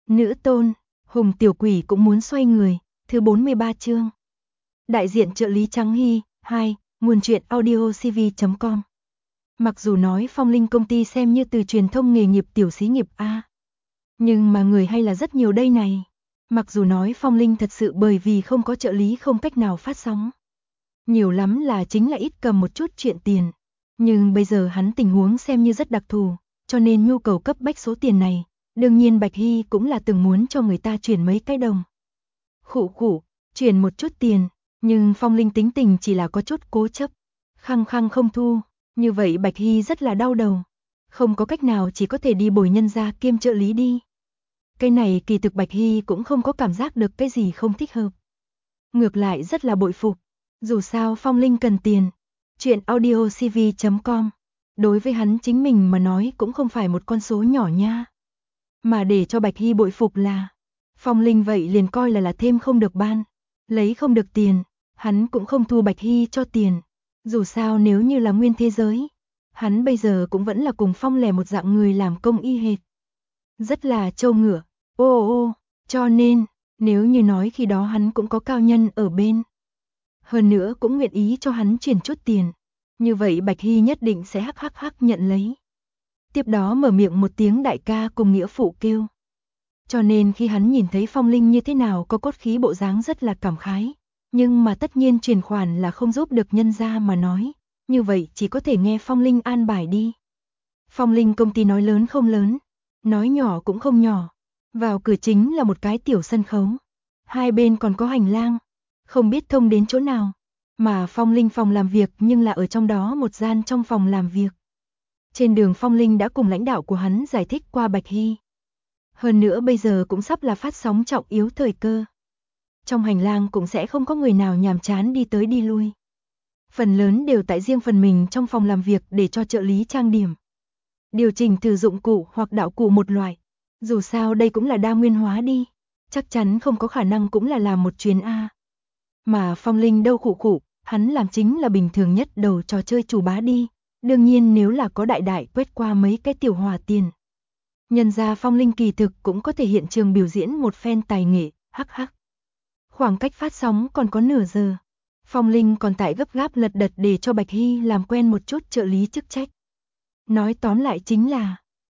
Nữ tôn, Hùng tiểu quỷ cũng muốn xoay người, thứ 43 chương. Đại diện trợ lý Trắng Hy, 2, nguồn truyện audiocv.com. Mặc dù nói Phong Linh công ty xem như từ truyền thông nghề nghiệp tiểu xí nghiệp A, nhưng mà người hay là rất nhiều đây này. Mặc dù nói Phong Linh thật sự bởi vì không có trợ lý không cách nào phát sóng. Nhiều lắm là chính là ít cầm một chút chuyện tiền. Nhưng bây giờ hắn tình huống xem như rất đặc thù, cho nên nhu cầu cấp bách số tiền này. Đương nhiên Bạch Hy cũng là từng muốn cho người ta chuyển mấy cái đồng. Khụ, chuyển một chút tiền, nhưng Phong Linh tính tình chỉ là có chút cố chấp. Khăng khăng không thu, như vậy Bạch Hy rất là đau đầu. Không có cách nào chỉ có thể đi bồi nhân gia kiêm trợ lý đi. Cái này kỳ thực Bạch Hy cũng không có cảm giác được cái gì không thích hợp. Ngược lại rất là bội phục. Dù sao Phong Linh cần tiền. Chuyện audiocv.com. Đối với hắn chính mình mà nói cũng không phải một con số nhỏ nha. Mà để cho Bạch Hy bội phục là Phong Linh vậy liền coi là thêm không được ban. Lấy không được tiền, hắn cũng không thu Bạch Hy cho tiền. Dù sao nếu như là nguyên thế giới, hắn bây giờ cũng vẫn là cùng Phong Lẻ một dạng người làm công y hệt. Rất là trâu ngựa, cho nên, nếu như nói khi đó hắn cũng có cao nhân ở bên. Hơn nữa cũng nguyện ý cho hắn chuyển chút tiền. Như vậy Bạch Hy nhất định sẽ hắc nhận lấy. Tiếp đó mở miệng một tiếng đại ca cùng nghĩa phụ kêu. Cho nên khi hắn nhìn thấy Phong Linh như thế nào có cốt khí bộ dáng rất là cảm khái. Nhưng mà tất nhiên chuyển khoản là không giúp được nhân gia mà nói. Như vậy chỉ có thể nghe Phong Linh an bài đi. Phong Linh công ty nói lớn không lớn, nói nhỏ cũng không nhỏ. Vào cửa chính là một cái tiểu sân khấu. Hai bên còn có hành lang, không biết thông đến chỗ nào. Mà Phong Linh phòng làm việc nhưng là ở trong đó một gian trong phòng làm việc. Trên đường Phong Linh đã cùng lãnh đạo của hắn giải thích qua Bạch Hy. Hơn nữa bây giờ cũng sắp là phát sóng trọng yếu thời cơ. Trong hành lang cũng sẽ không có người nào nhàm chán đi tới đi lui. Phần lớn đều tại riêng phần mình trong phòng làm việc để cho trợ lý trang điểm. Điều chỉnh thử dụng cụ hoặc đạo cụ một loại. Dù sao đây cũng là đa nguyên hóa đi. Chắc chắn không có khả năng cũng là làm một chuyến A. Mà Phong Linh đâu khụ, hắn làm chính là bình thường nhất đầu trò chơi chủ bá đi. Đương nhiên nếu là có đại quét qua mấy cái tiểu hòa tiền. Nhân ra Phong Linh kỳ thực cũng có thể hiện trường biểu diễn một phen tài nghệ, hắc. Khoảng cách phát sóng còn có nửa giờ. Phong Linh còn tại gấp gáp lật đật để cho Bạch Hy làm quen một chút trợ lý chức trách. Nói tóm lại chính là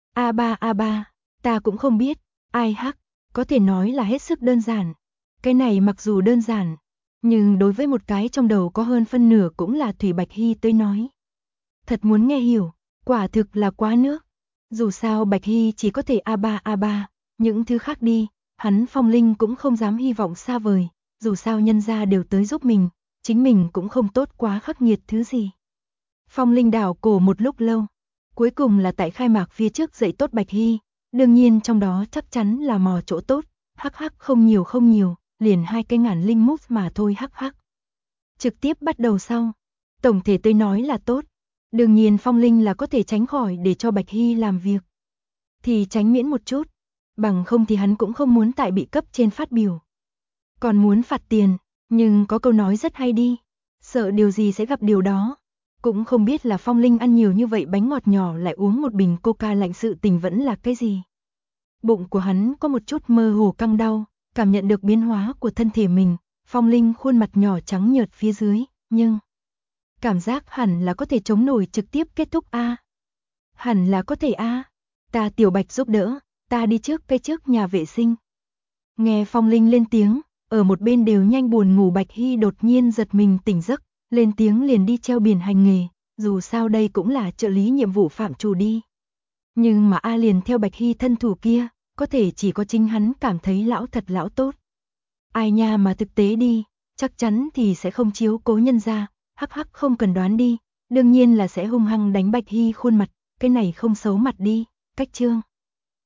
A3, ta cũng không biết, ai hắc, có thể nói là hết sức đơn giản. Cái này mặc dù đơn giản, nhưng đối với một cái trong đầu có hơn phân nửa cũng là Thủy Bạch Hy tới nói. Thật muốn nghe hiểu, quả thực là quá nước. Dù sao Bạch Hy chỉ có thể A3, những thứ khác đi, hắn Phong Linh cũng không dám hy vọng xa vời, dù sao nhân gia đều tới giúp mình, chính mình cũng không tốt quá khắc nghiệt thứ gì. Phong Linh đảo cổ một lúc lâu, cuối cùng là tại khai mạc phía trước dạy tốt Bạch Hy, đương nhiên trong đó chắc chắn là mò chỗ tốt, hắc không nhiều, liền 2 cái ngàn linh mút mà thôi hắc. Trực tiếp bắt đầu sau, tổng thể tôi nói là tốt. Đương nhiên Phong Linh là có thể tránh khỏi để cho Bạch Hy làm việc. Thì tránh miễn một chút, bằng không thì hắn cũng không muốn tại bị cấp trên phát biểu. Còn muốn phạt tiền, nhưng có câu nói rất hay đi, sợ điều gì sẽ gặp điều đó. Cũng không biết là Phong Linh ăn nhiều như vậy bánh ngọt nhỏ lại uống một bình coca lạnh sự tình vẫn là cái gì. Bụng của hắn có một chút mơ hồ căng đau, cảm nhận được biến hóa của thân thể mình, Phong Linh khuôn mặt nhỏ trắng nhợt phía dưới, nhưng cảm giác hẳn là có thể chống nổi trực tiếp kết thúc A. Hẳn là có thể A. Ta Tiểu Bạch giúp đỡ, ta đi trước cây trước nhà vệ sinh. Nghe Phong Linh lên tiếng, ở một bên đều nhanh buồn ngủ Bạch Hy đột nhiên giật mình tỉnh giấc, lên tiếng liền đi treo biển hành nghề, dù sao đây cũng là trợ lý nhiệm vụ phạm trù đi. Nhưng mà A liền theo Bạch Hy thân thủ kia, có thể chỉ có chính hắn cảm thấy lão thật lão tốt. Ai nha mà thực tế đi, chắc chắn thì sẽ không chiếu cố nhân ra. Hắc không cần đoán đi, đương nhiên là sẽ hung hăng đánh Bạch Hy khuôn mặt, cái này không xấu mặt đi, cách chương.